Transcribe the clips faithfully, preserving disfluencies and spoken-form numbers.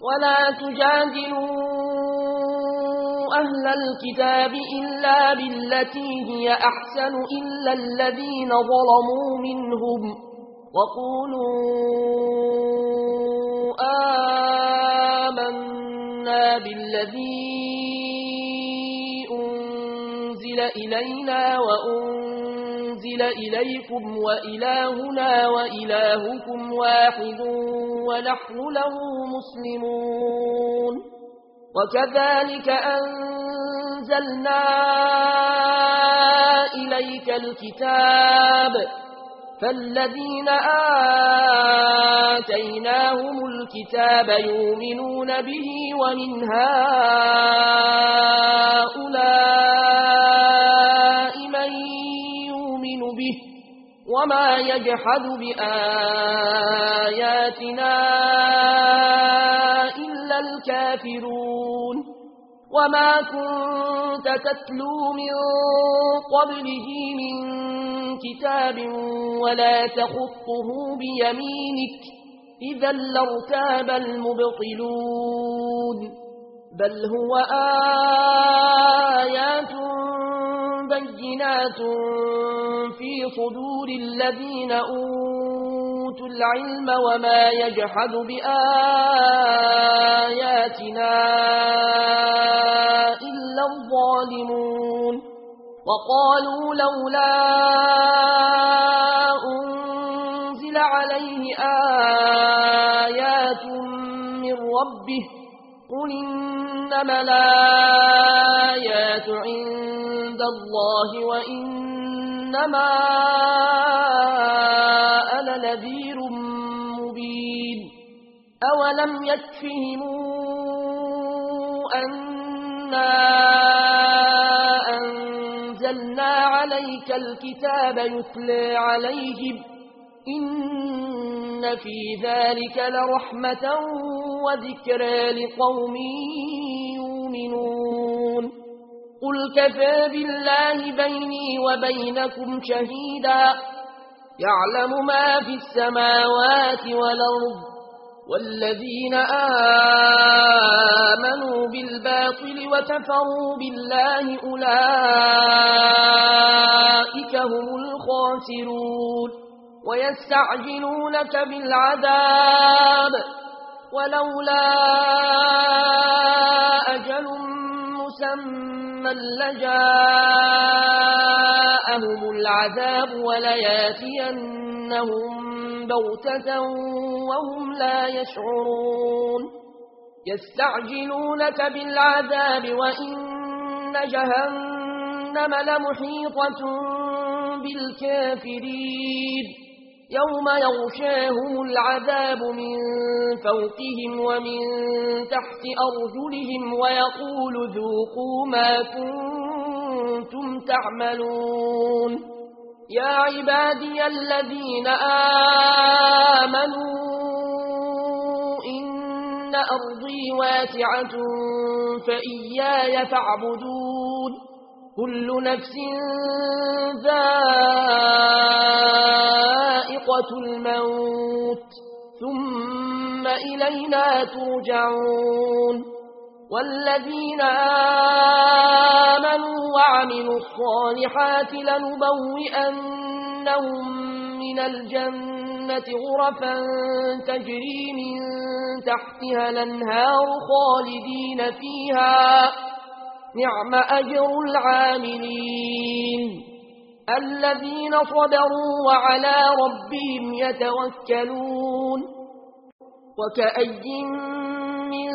ولا تجادلوا أهل الكتاب إلا بالتي هي أحسن إلا الذين ظلموا منهم وقولوا آمنا بالذي أنزل إلينا وأنزل إليكم وإلهنا وإلهكم واحد ونحن له مسلمون وكذلك أنزلنا إليك الكتاب فالذين آتيناهم الكتاب يؤمنون به ومن هؤلاء من يؤمن به وما يجحد بآياتنا إلا الكافرون وما كنت تتلو من قبله من كتاب ولا تخطه بيمينك إذا لارتاب المبطلون بل هو آيات بينات في صدور الذين أوتوا العلم وما يجحد بآياتنا إلا الظالمون وقالوا لولا أنزل عليه آيات من ربه قل إنما الآيات عند الله وإنما أنا نذير مبين أولم يكفهم أنا أنزلنا عليك الكتاب يتلى عليهم إن في ذلك لرحمة وذكرى لقوم يؤمنون قل كفى بالله بيني وبينكم شهيدا يعلم ما في السماوات والأرض والذين آمنوا بالباطل وكفروا بالله أولئك هم الخاسرون ويستعجلونك بالعذاب ولولا أجل مسمى لجاءهم العذاب ولياتينهم بغتة وهم لا يشعرون يستعجلونك بالعذاب وإن جهنم لمحيطة بالكافرين يوم يغشاهم العذاب من فوقهم ومن تحت أرجلهم ويقول ذوقوا ما كنتم تعملون يا عبادي الذين آمنوا إن أرضي واسعة فإياي فاعبدون كل نفس ذائقة الموت ثم إلينا ترجعون والذين آمنوا وعملوا الصالحات لنبوئنهم من الجنة غرفا تجري من تحتها الأنهار خالدين فيها نعم أجر العاملين الذين صبروا وعلى ربهم يتوكلون وكأي من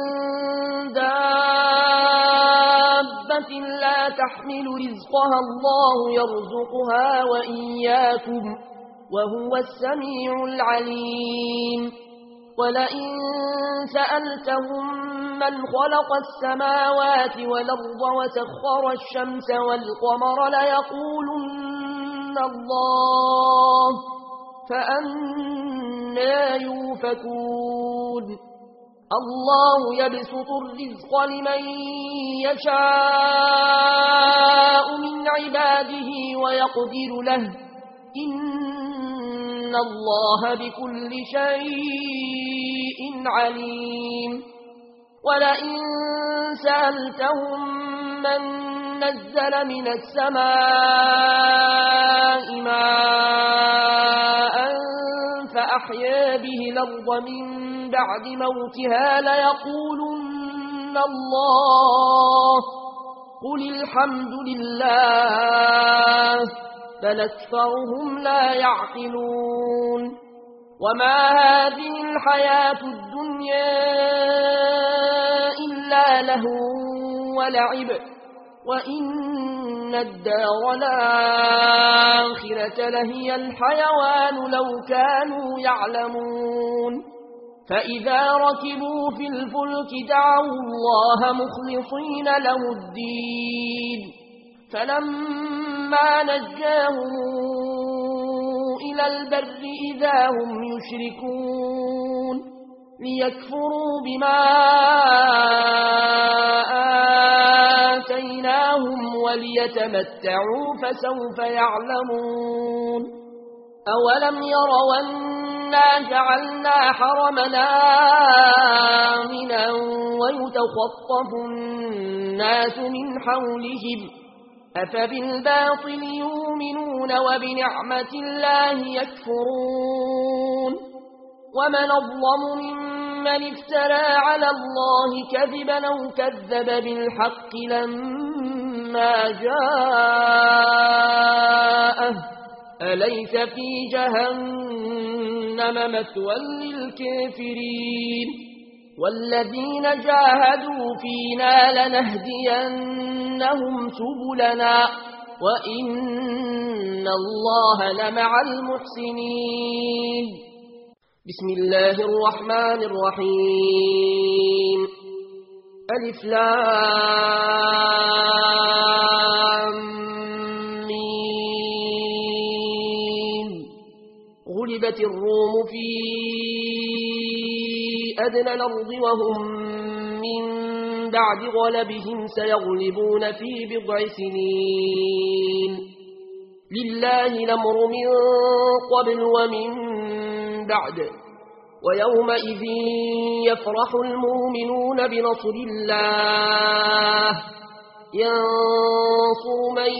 دابة لا تحمل رزقها الله يرزقها وإياكم وهو السميع العليم ولئن سألتهم من خلق السماوات والأرض وسخر الشمس والقمر ليقولن الله فأنى يوفكون الله يبسط الرزق لمن يشاء من عباده ويقدر له إن الله بكل شيء عليم ولئن سألتهم من نزل من السماء ماء فأحيا به الأرض من بعد موتها ليقولن الله قل الحمد لله بل أكثرهم لا يعقلون وما هذه الحياة الدنيا إلا له ولعب وإن الدار الآخرة لهي الحيوان لو كانوا يعلمون فإذا ركبوا في الفلك دعوا الله مخلصين له الدين فلما نجاهم إلى البر إذا هم يشركون ليكفروا بما آتيناهم وليتمتعوا فسوف يعلمون أولم يروا أنا جعلنا حرمنا آمنا ويتخطف الناس من حولهم أفبالباطل يؤمنون وبنعمة الله يكفرون ومن أظلم ممن افترى على الله كذبا أو كذب بالحق لما جاءه أليس في جهنم مثوى للكافرين والذين جاهدوا فينا لنهدينهم سبلنا وإن الله لمع المحسنين بسم الله الرحمن الرحيم ألف لام ميم غلبت الروم في أدنى الأرض وهم من بعد غلبهم سيغلبون في بضع سنين لله الأمر من قبل ومن بعد ويومئذ يفرح المؤمنون بنصر الله ينصر من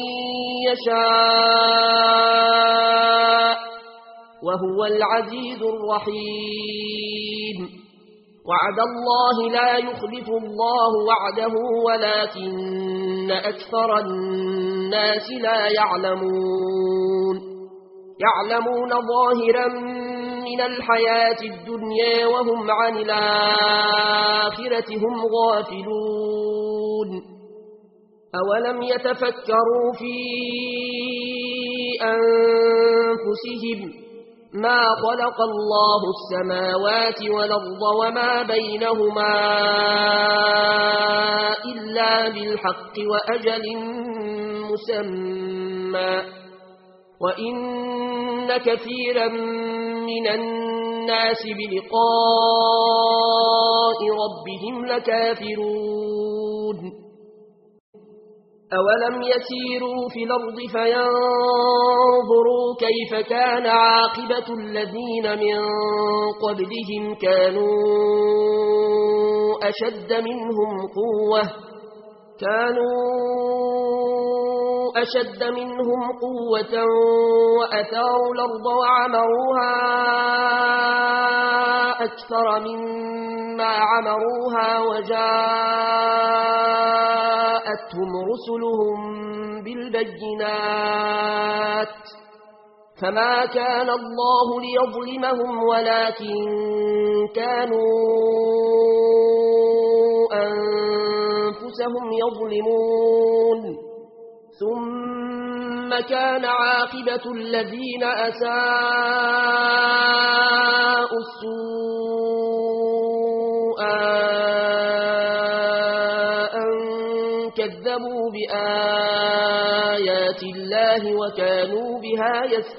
يشاء وهو العزيز الرحيم وعد الله لا يخلف الله وعده ولكن أكثر الناس لا يعلمون يعلمون ظاهرا من الحياة الدنيا وهم عن الآخرة هم غافلون أولم يتفكروا في أنفسهم ما خلق الله السماوات والأرض وما بينهما إلا بالحق وأجل مسمى وإن كثيرا من الناس بلقاء ربهم لكافرون أولم يسيروا في الأرض فينظروا كيف كان عاقبة الذين من قبلهم كانوا أشد منهم قوة كانوا أشد منهم قوة وأثاروا الأرض وعمروها أكثر مما عمروها وجاءتهم رسلهم بالبينات فما كان الله ليظلمهم ولكن كانوا أنفسهم يظلمون ثم كان عاقبة الذين أساءوا السوء أن كذبوا بآيات الله وكانوا بها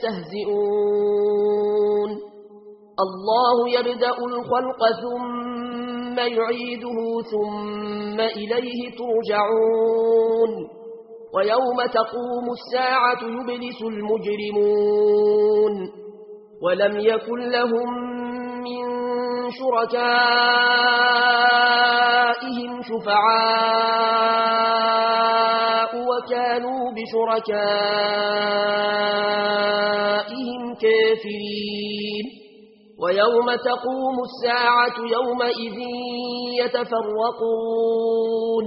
يستهزئون الله يبدأ الخلق ثم يعيده ثم إليه ترجعون ويوم تقوم الساعة يبلس المجرمون ولم يكن لهم من شركائهم شفعاء وكانوا بشركائهم كافرين ويوم تقوم الساعة يومئذ يتفرقون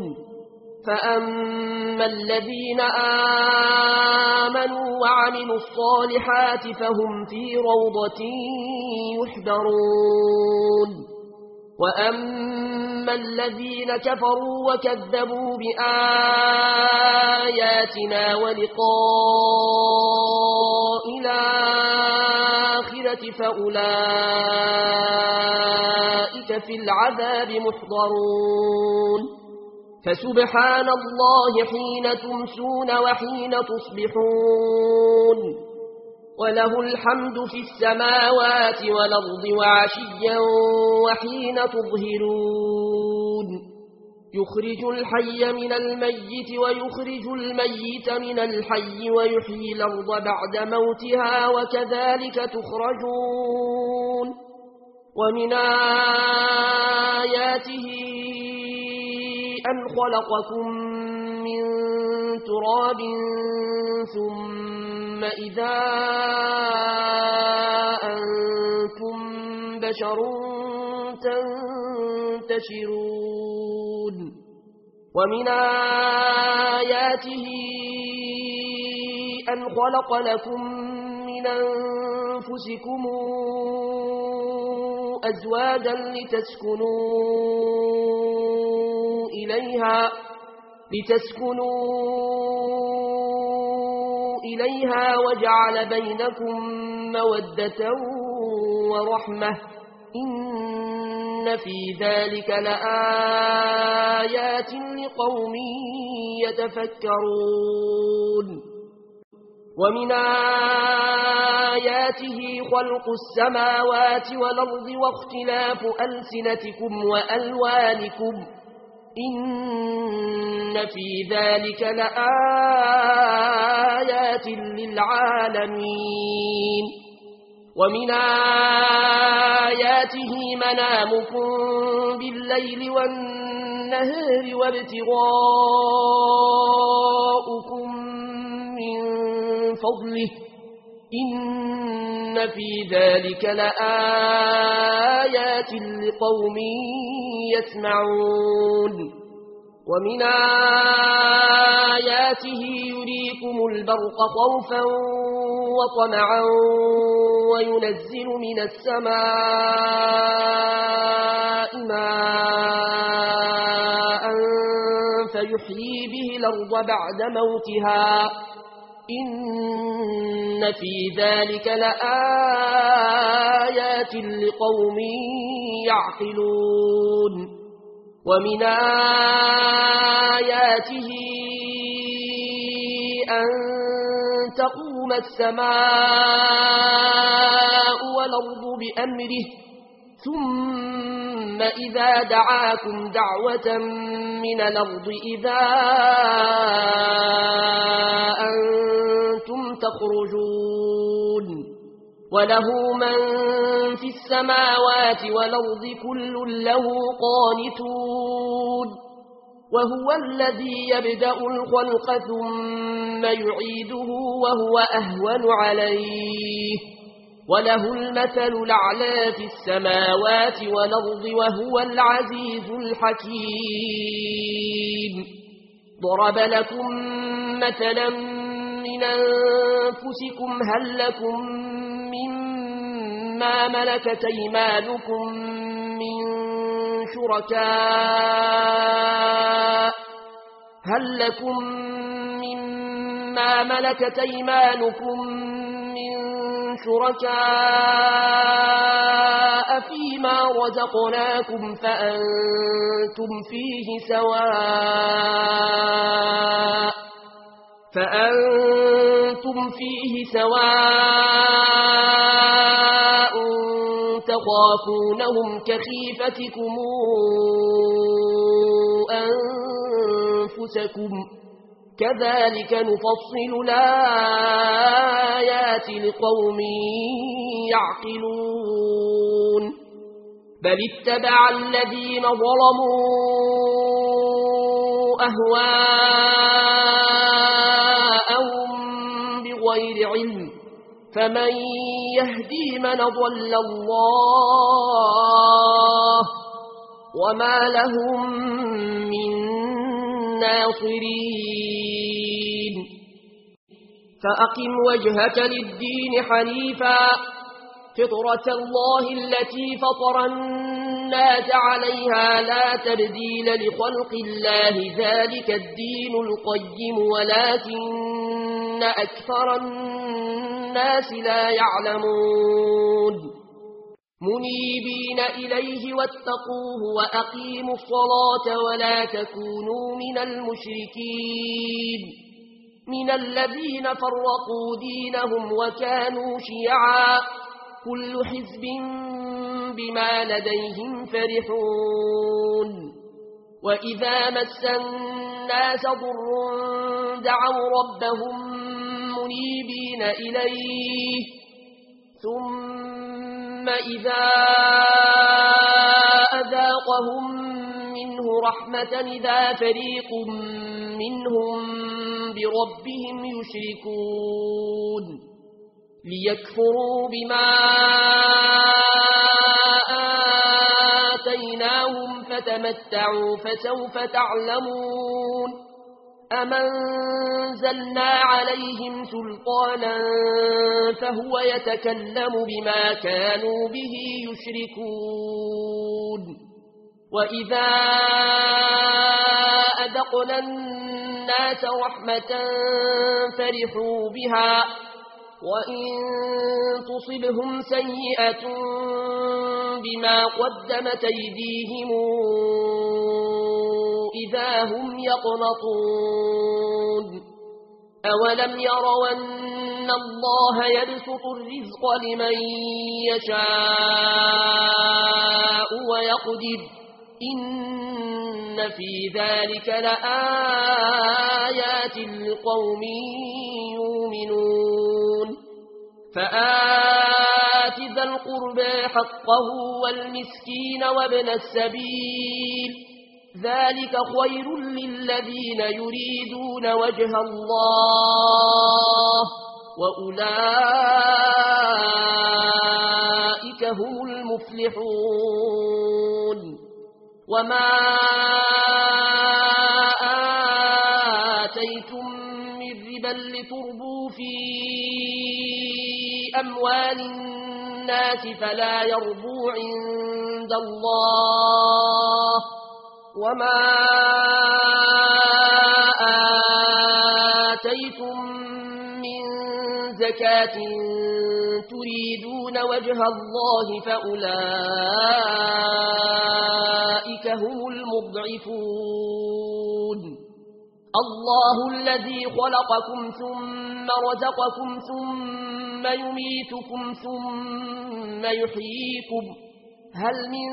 فأما الذين آمنوا وعملوا الصالحات فهم في روضة يحبرون وأما الذين كفروا وكذبوا بآياتنا ولقاء الآخرة فأولئك في العذاب محضرون فسبحان الله حين تمسون وحين تصبحون وله الحمد في السماوات والأرض وعشيا وحين تظهرون يخرج الحي من الميت ويخرج الميت من الحي ويحيي الأرض بعد موتها وكذلك تخرجون ومن آياته أن خلقكم من تراب ثم إذا أنتم بشر تنتشرون ومن آياته أن خلق لكم من أنفسكم أزواجا لتسكنوا إليها لتسكنوا إليها وجعل بينكم مودة ورحمة إن في ذلك لآيات لقوم يتفكرون ومن آياته خلق السماوات والأرض واختلاف ألسنتكم وألوانكم إن في ذلك لآيات للعالمين ومن آياته منامكم بالليل والنهار وابتغاؤكم من فضله إن في ذلك لآيات لقوم يسمعون ومن آياته يريكم البرق خوفا وطمعا وينزل من السماء ماء فيحيي به الأرض بعد موتها إن في ذلك لآيات لقوم يعقلون ومن آياته أن تقوم السماء والأرض بأمره ثم إذا دعاكم دعوة من الأرض إذا أنتم تخرجون وله من في السماوات والأرض كل له قانتون وهو الذي يبدأ الخلق ثم يعيده وهو أهون عليه وله المثل الأعلى في السماوات والأرض وهو العزيز الحكيم ضرب لكم مثلا من أنفسكم هل لكم مما ملكت أيمانكم من شركاء هل لكم مما ملكت أيمانكم من شركاء فيما رزقناكم فأنتم فيه سواء فأنتم فيه سواء تخافونهم كخيفتكم أنفسكم كذلك نفصل الآيات لقوم يعقلون بل اتبع الذين ظلموا أهواءهم بغير علم فمن يهدي من ضل الله وما لهم من ناصرين فأقم وجهك للدين حنيفا فطرة الله التي فطر الناس عليها لا تبديل لخلق الله ذلك الدين القيم ولكن أكثر الناس لا يعلمون منيبين إليه واتقوه وأقيموا الصلاة ولا تكونوا من المشركين من الذين فرقوا دينهم وكانوا شيعا كل حزب بما لديهم فرحون وإذا مس الناس ضر دعوا ربهم منيبين إليه ثم إذا أذاقهم منه رحمة إذا فريق منهم بربهم يشركون ليكفروا بما آتيناهم فتمتعوا فسوف تعلمون أم أنزلنا عليهم سلطانا فهو يتكلم بما كانوا به يشركون وإذا أذقنا الناس رحمة فرحوا بها وإن تصبهم سيئة بما قدمت أيديهم إذا هم يقنطون أولم يروا أن الله يبسط الرزق لمن يشاء ويقدر إن في ذلك لآيات لقوم يؤمنون فآت ذا القربى حقه والمسكين وابن السبيل ذلك خير للذين يريدون وجه الله وأولئك هم المفلحون وما آتيتم من ربا لتربوا في أموال الناس فلا يربو عند الله وما آتيتم من زكاة تريدون وجه الله فأولئك هم المضعفون الله الذي خلقكم ثم رزقكم ثم يميتكم ثم يحييكم هل من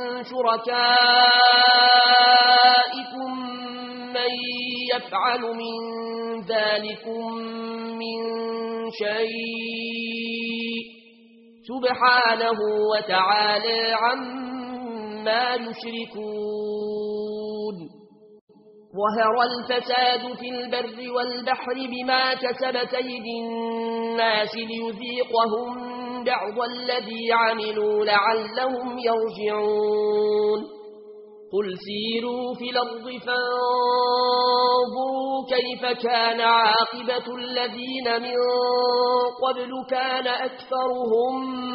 شركائكم من يفعل من ذلكم من شيء سبحانه وتعالى عما يشركون ظهر الفساد في البر والبحر بما كسبت أيدي الناس ليذيقهم بعض الذي عملوا لعلهم يرجعون قل سيروا في الأرض فانظروا كيف كان عاقبة الذين من قبل كان أكثرهم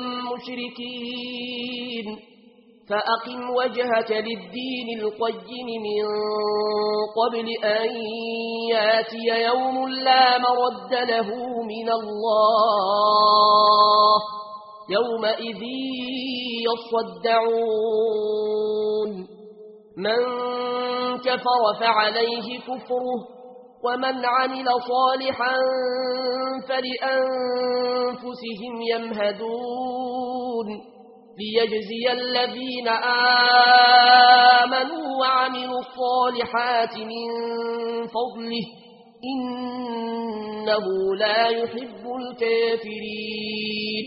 مشركين فأقم وجهك للدين القيم من قبل أن ياتي يوم لا مرد له من الله يومئذ يصدعون من كفر فعليه كفره ومن عمل صالحا فلأنفسهم يمهدون ليجزي الذين آمنوا وعملوا الصالحات من فضله إنه لا يحب الكافرين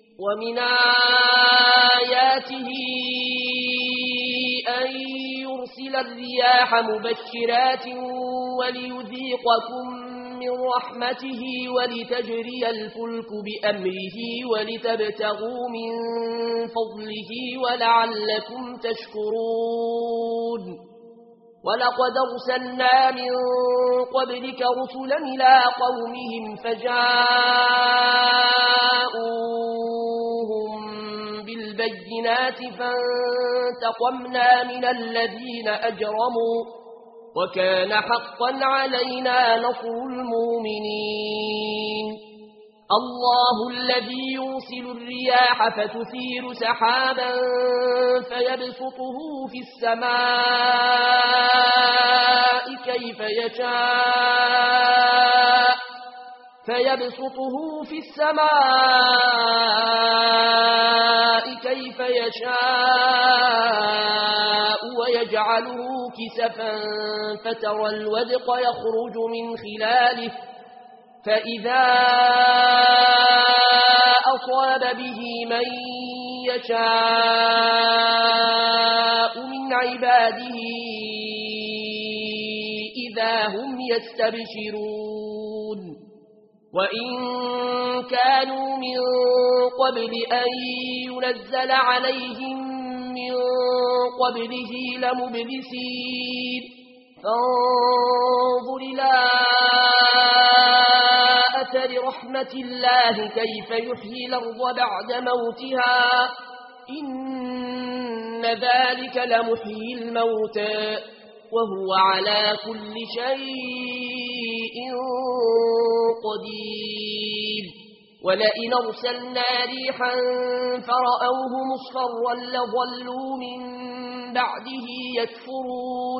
ومن آياته أن ليرسل الرياح مبشرات وليذيقكم من رحمته ولتجري الفلك بأمره ولتبتغوا من فضله ولعلكم تشكرون ولقد أرسلنا من قبلك رسلا إلى قومهم فجاءوهم بالبينات فانتقمنا من الذين أجرموا وكان حقا علينا نصر المؤمنين الله الذي يرسل الرياح فتثير سحابا فيبسطه في السماء كيف يشاء فيبسطه في السماء كيف يشاء ويجعله كسفا فترى الودق يخرج من خلاله فإذا أصاب به من يشاء من عباده إذا هم يستبشرون وإن كانوا من قبل أن ينزل عليهم من قبله لمبلسين فانظر إلى أثر رحمة الله كيف يحيي الأرض بعد موتها إن ذلك لمحيي الموتى وهو على كل شيء قدير ولئن أرسلنا ريحا فرأوه مصفرا لظلوا من بعده يكفرون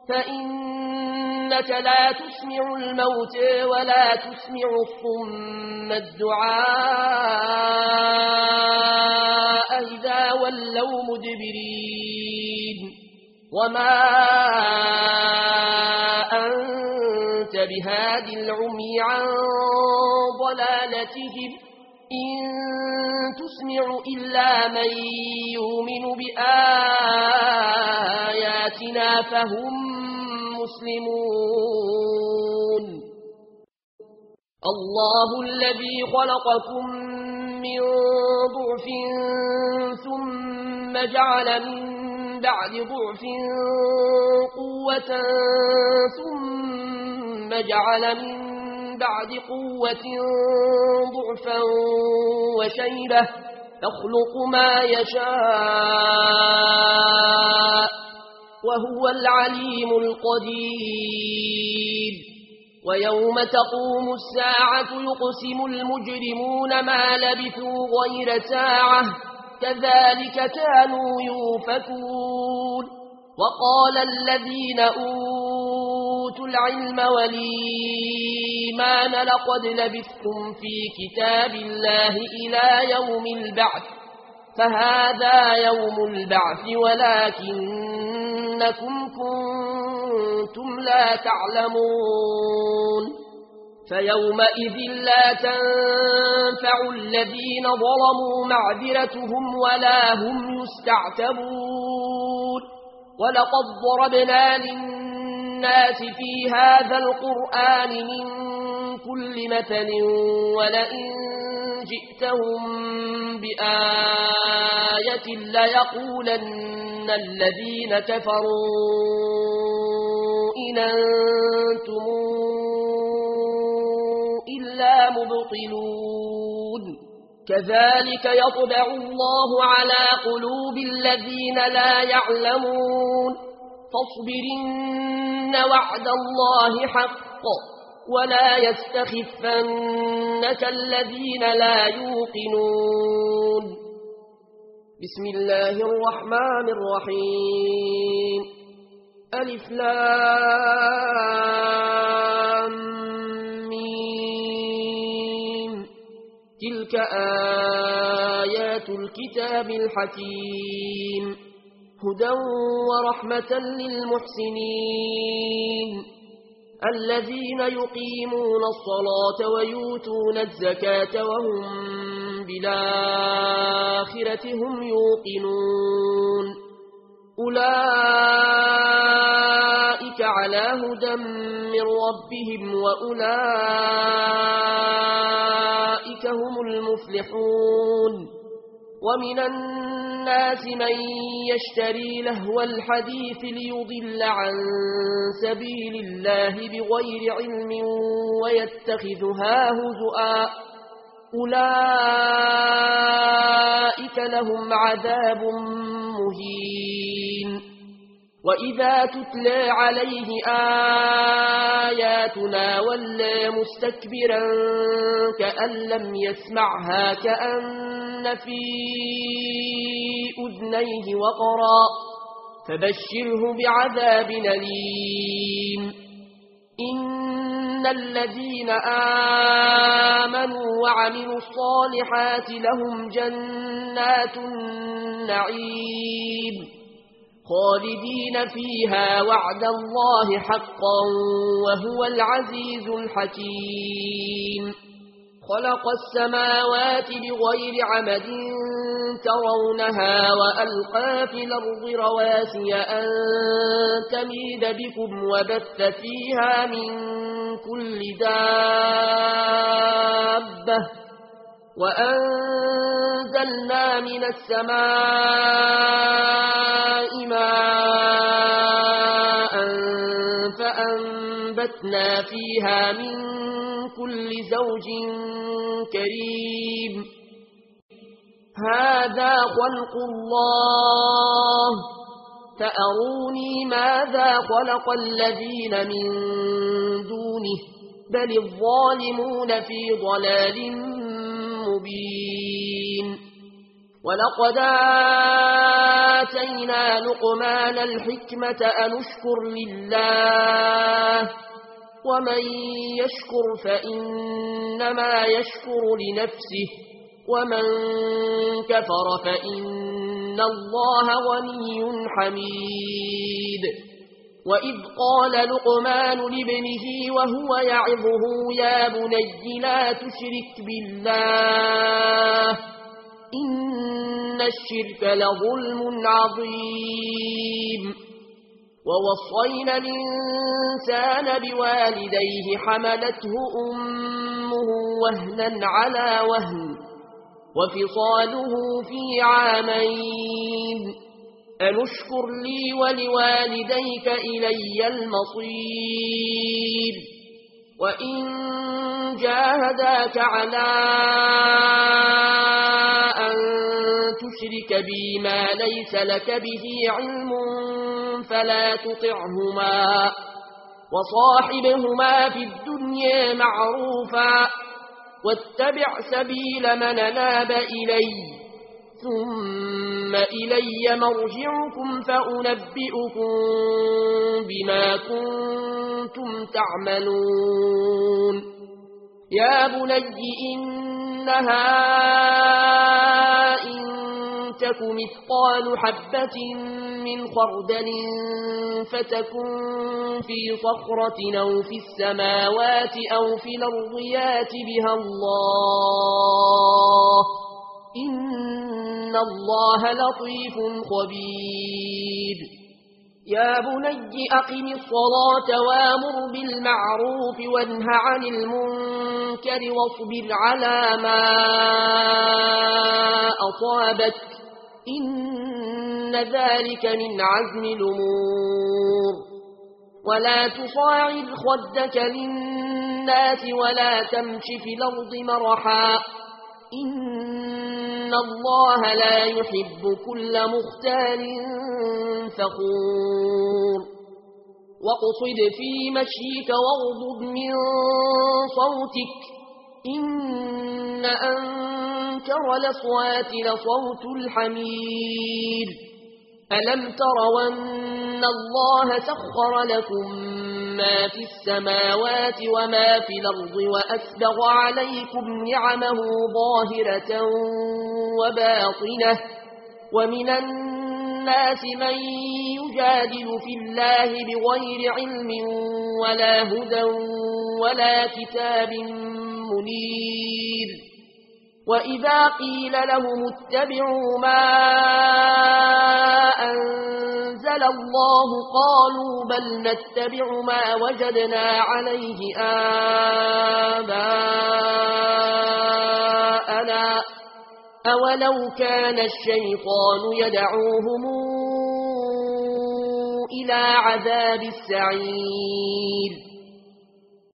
فإنك لا تسمع الموتى ولا تسمع الصم الدعاء إذا ولوا مدبرين وما أنت بهادي العمي عن ضلالتهم إن تسمع إلا من يؤمن بآياتنا فهم مسلمون الله الذي خلقكم من ضعف ثم جعل من بعد ضعف قوة ثم جعل من بعد قوة ضعفا وشيبة يخلق ما يشاء وهو العليم القدير ويوم تقوم الساعة يقسم المجرمون ما لبثوا غير ساعة كذلك كانوا يؤفكون وقال الذين أوتوا العلم والإيمان لقد لبثتم في كتاب الله إلى يوم البعث فهذا يوم البعث ولكنكم كنتم لا تعلمون فيومئذ لا تنفع الذين ظلموا معذرتهم ولا هم يستعتبون ولقد ضربنا للناس في هذا القرآن من كل مثل ولئن جئتهم بآية ليقولن الذين كفروا إن أنتم إلا مبطلون كذلك يطبع الله على قلوب الذين لا يعلمون فاصبرن وعد الله حق ولا يستخفنك الذين لا يوقنون بسم الله الرحمن الرحيم ألف لام ميم تلك آيات الكتاب الحكيم هدى ورحمة للمحسنين الذين يقيمون الصلاة ويؤتون الزكاة وهم بالآخرة هم يوقنون أولئك على هدى من ربهم وأولئك هم المفلحون ومن الناس من يشتري لهو الحديث ليضل عن سبيل الله بغير علم ويتخذها هزؤا أولئك لهم عذاب مهين وإذا تتلى عليه آياتنا ولى مستكبرا كأن لم يسمعها كأن في أذنيه وقرا فبشره بعذاب أليم إن الذين آمنوا وعملوا الصالحات لهم جنات النعيم خالدين فيها وعد الله حقا وهو العزيز الحكيم خلق السماوات بغير عمد ترونها وألقى في الأرض رواسي أن تميد بكم وبث فيها من كل دابة وأنزلنا من السماء ماء فأنبتنا فيها من كل زوج كريم هذا خلق الله فأروني ماذا خلق الذين من دونه بل الظالمون في ضلال مبين ولقد آتينا لقمان الحكمة أن اشكر لله ومن يشكر فإنما يشكر لنفسه ومن كفر فإن الله غني حميد وإذ قال لقمان لابنه وهو يعظه يا بني لا تشرك بالله إن الشرك لظلم عظيم ووصينا الإنسان بوالديه حملته أمه وهنا على وهن وفصاله في عامين أن اشكر لي ولوالديك إلي المصير وإن جاهداك على أن تشرك بي ما ليس لك به علم فلا تطعهما وصاحبهما في الدنيا معروفا واتبع سبيل من أناب إلي ثم إلي مرجعكم فأنبئكم بما كنتم تعملون يا بني إنها إن تك مثقال حبة من خردل فتكن في صخرة أو في السماوات أو في الأرض يات بها الله إن الله لطيف خبير يا بني أقم الصلاة وامر بالمعروف وانه عن المنكر واصبر على ما أصابك إن ذلك من عزم الأمور ولا تصاعد خدك للناس ولا تمش في الأرض مرحا إن الله لا يحب كل مختال فخور واقصد في مشيك واغضض من صوتك إن أنكر الأصوات لصوت الحمير ألم تروا أن الله سخر لكم ما في السماوات وما في الأرض وأسبغ عليكم نعمه ظاهرة وباطنة ومن الناس من يجادل في الله بغير علم ولا هدى ولا كتاب منير وإذا قيل لهم اتبعوا ما أنزل الله قالوا بل نتبع ما وجدنا عليه آباءنا أولو كان الشيطان يدعوهم إلى عذاب السعير